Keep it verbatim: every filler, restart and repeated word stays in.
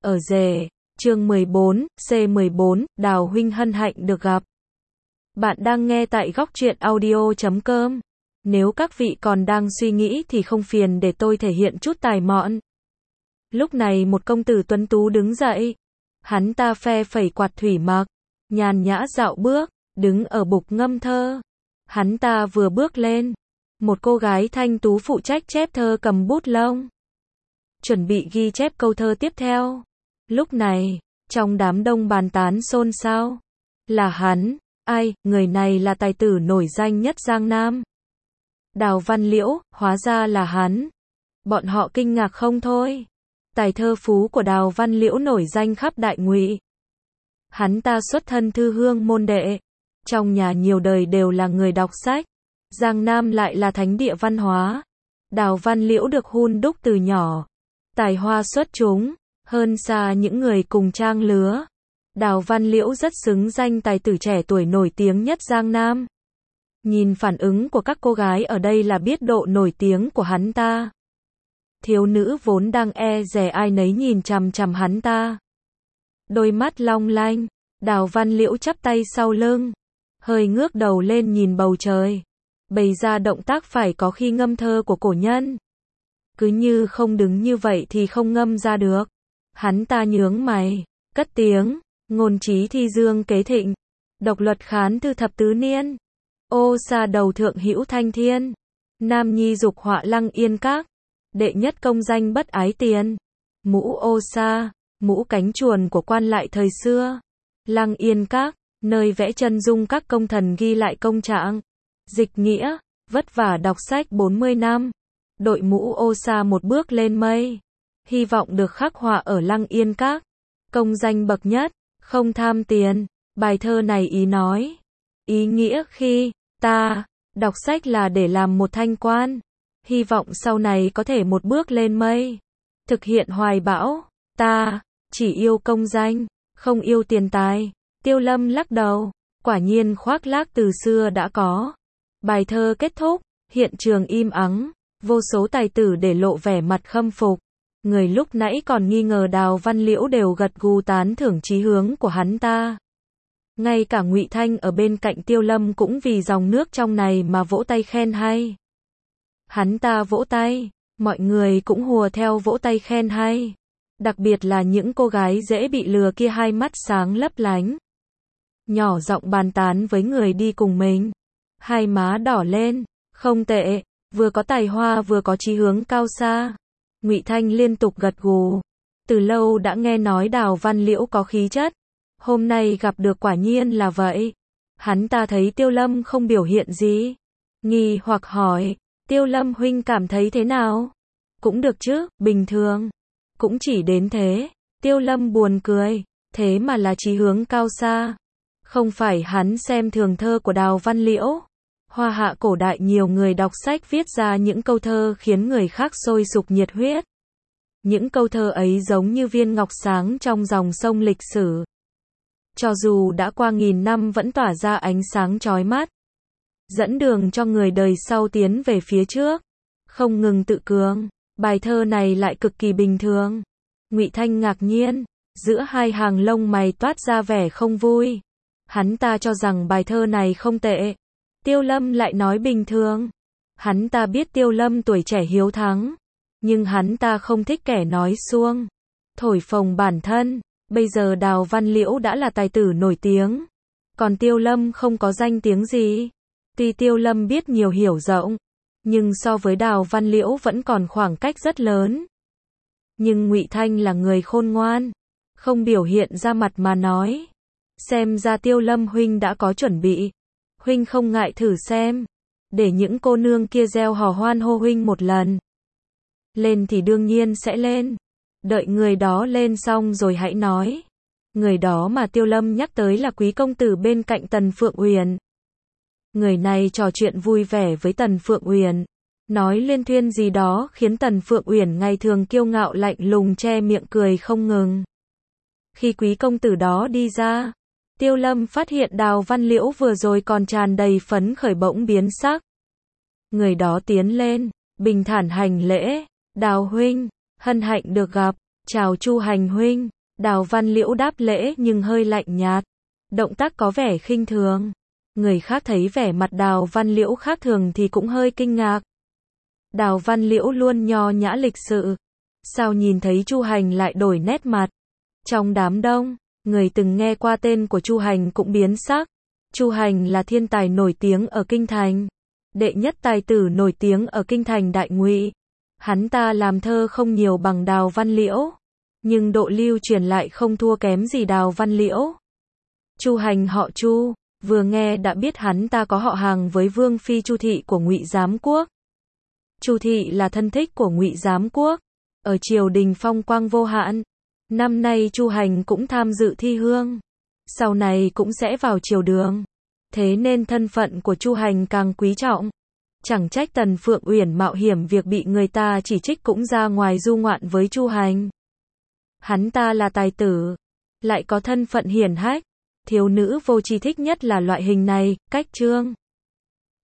Ở rể, chương mười bốn, C mười bốn, Đào huynh hân hạnh được gặp. Bạn đang nghe tại góc truyện audio chấm com. Nếu các vị còn đang suy nghĩ thì không phiền để tôi thể hiện chút tài mọn. Lúc này một công tử tuấn tú đứng dậy. Hắn ta phe phẩy quạt thủy mặc, nhàn nhã dạo bước, đứng ở bục ngâm thơ. Hắn ta vừa bước lên, một cô gái thanh tú phụ trách chép thơ cầm bút lông, chuẩn bị ghi chép câu thơ tiếp theo. Lúc này, trong đám đông bàn tán xôn xao. Là hắn, ai, người này là tài tử nổi danh nhất Giang Nam. Đào Văn Liễu, hóa ra là hắn. Bọn họ kinh ngạc không thôi. Tài thơ phú của Đào Văn Liễu nổi danh khắp Đại Ngụy. Hắn ta xuất thân thư hương môn đệ. Trong nhà nhiều đời đều là người đọc sách. Giang Nam lại là thánh địa văn hóa. Đào Văn Liễu được hun đúc từ nhỏ. Tài hoa xuất chúng, hơn xa những người cùng trang lứa. Đào Văn Liễu rất xứng danh tài tử trẻ tuổi nổi tiếng nhất Giang Nam. Nhìn phản ứng của các cô gái ở đây là biết độ nổi tiếng của hắn ta. Thiếu nữ vốn đang e dè ai nấy nhìn chằm chằm hắn ta. Đôi mắt long lanh, Đào Văn Liễu chắp tay sau lưng, hơi ngước đầu lên nhìn bầu trời, bày ra động tác phải có khi ngâm thơ của cổ nhân. Cứ như không đứng như vậy thì không ngâm ra được. Hắn ta nhướng mày, cất tiếng, ngôn trí thi dương kế thịnh, độc luật khán thư thập tứ niên. Ô sa đầu thượng hữu thanh thiên, nam nhi dục họa lăng yên các, đệ nhất công danh bất ái tiền. Mũ ô sa, mũ cánh chuồn của quan lại thời xưa. Lăng yên các, nơi vẽ chân dung các công thần ghi lại công trạng. Dịch nghĩa, vất vả đọc sách bốn mươi năm. Đội mũ ô sa một bước lên mây. Hy vọng được khắc họa ở Lăng Yên Các. Công danh bậc nhất, không tham tiền. Bài thơ này ý nói. Ý nghĩa khi, ta, đọc sách là để làm một thanh quan. Hy vọng sau này có thể một bước lên mây. Thực hiện hoài bão, ta, chỉ yêu công danh, không yêu tiền tài. Tiêu Lâm lắc đầu, quả nhiên khoác lác từ xưa đã có. Bài thơ kết thúc, hiện trường im ắng. Vô số tài tử để lộ vẻ mặt khâm phục. Người lúc nãy còn nghi ngờ Đào Văn Liễu đều gật gù tán thưởng chí hướng của hắn ta. Ngay cả Ngụy Thanh ở bên cạnh Tiêu Lâm cũng vì dòng nước trong này mà vỗ tay khen hay. Hắn ta vỗ tay, mọi người cũng hùa theo vỗ tay khen hay. Đặc biệt là những cô gái dễ bị lừa kia hai mắt sáng lấp lánh. Nhỏ giọng bàn tán với người đi cùng mình. Hai má đỏ lên, không tệ. Vừa có tài hoa vừa có chí hướng cao xa. Ngụy Thanh liên tục gật gù. Từ lâu đã nghe nói Đào Văn Liễu có khí chất. Hôm nay gặp được quả nhiên là vậy. Hắn ta thấy Tiêu Lâm không biểu hiện gì. Nghi hoặc hỏi, Tiêu Lâm huynh cảm thấy thế nào? Cũng được chứ, bình thường. Cũng chỉ đến thế. Tiêu Lâm buồn cười. Thế mà là chí hướng cao xa. Không phải hắn xem thường thơ của Đào Văn Liễu. Hoa hạ cổ đại nhiều người đọc sách viết ra những câu thơ khiến người khác sôi sục nhiệt huyết. Những câu thơ ấy giống như viên ngọc sáng trong dòng sông lịch sử. Cho dù đã qua nghìn năm vẫn tỏa ra ánh sáng chói mắt. Dẫn đường cho người đời sau tiến về phía trước. Không ngừng tự cường. Bài thơ này lại cực kỳ bình thường. Ngụy Thanh ngạc nhiên. Giữa hai hàng lông mày toát ra vẻ không vui. Hắn ta cho rằng bài thơ này không tệ. Tiêu Lâm lại nói bình thường. Hắn ta biết Tiêu Lâm tuổi trẻ hiếu thắng. Nhưng hắn ta không thích kẻ nói suông, thổi phồng bản thân. Bây giờ Đào Văn Liễu đã là tài tử nổi tiếng. Còn Tiêu Lâm không có danh tiếng gì. Tuy Tiêu Lâm biết nhiều hiểu rộng. Nhưng so với Đào Văn Liễu vẫn còn khoảng cách rất lớn. Nhưng Ngụy Thanh là người khôn ngoan. Không biểu hiện ra mặt mà nói. Xem ra Tiêu Lâm huynh đã có chuẩn bị. Huynh không ngại thử xem. Để những cô nương kia reo hò hoan hô huynh một lần. Lên thì đương nhiên sẽ lên. Đợi người đó lên xong rồi hãy nói. Người đó mà Tiêu Lâm nhắc tới là quý công tử bên cạnh Tần Phượng Uyển. Người này trò chuyện vui vẻ với Tần Phượng Uyển. Nói liên thuyên gì đó khiến Tần Phượng Uyển ngày thường kiêu ngạo lạnh lùng che miệng cười không ngừng. Khi quý công tử đó đi ra, Tiêu Lâm phát hiện Đào Văn Liễu vừa rồi còn tràn đầy phấn khởi bỗng biến sắc. Người đó tiến lên, bình thản hành lễ, Đào huynh, hân hạnh được gặp, chào Chu Hành huynh. Đào Văn Liễu đáp lễ nhưng hơi lạnh nhạt, động tác có vẻ khinh thường. Người khác thấy vẻ mặt Đào Văn Liễu khác thường thì cũng hơi kinh ngạc. Đào Văn Liễu luôn nho nhã lịch sự, sao nhìn thấy Chu Hành lại đổi nét mặt. Trong đám đông, người từng nghe qua tên của Chu Hành cũng biến sắc. Chu Hành là thiên tài nổi tiếng ở Kinh Thành, đệ nhất tài tử nổi tiếng ở Kinh Thành Đại Ngụy. Hắn ta làm thơ không nhiều bằng Đào Văn Liễu, nhưng độ lưu truyền lại không thua kém gì Đào Văn Liễu. Chu Hành họ Chu, vừa nghe đã biết hắn ta có họ hàng với vương phi Chu Thị của Ngụy Giám Quốc. Chu Thị là thân thích của Ngụy Giám Quốc, ở triều đình phong quang vô hạn. Năm nay Chu Hành cũng tham dự thi hương, sau này cũng sẽ vào triều đường. Thế nên thân phận của Chu Hành càng quý trọng. Chẳng trách Tần Phượng Uyển mạo hiểm việc bị người ta chỉ trích cũng ra ngoài du ngoạn với Chu Hành. Hắn ta là tài tử, lại có thân phận hiển hách. Thiếu nữ vô tri thích nhất là loại hình này, cách trương.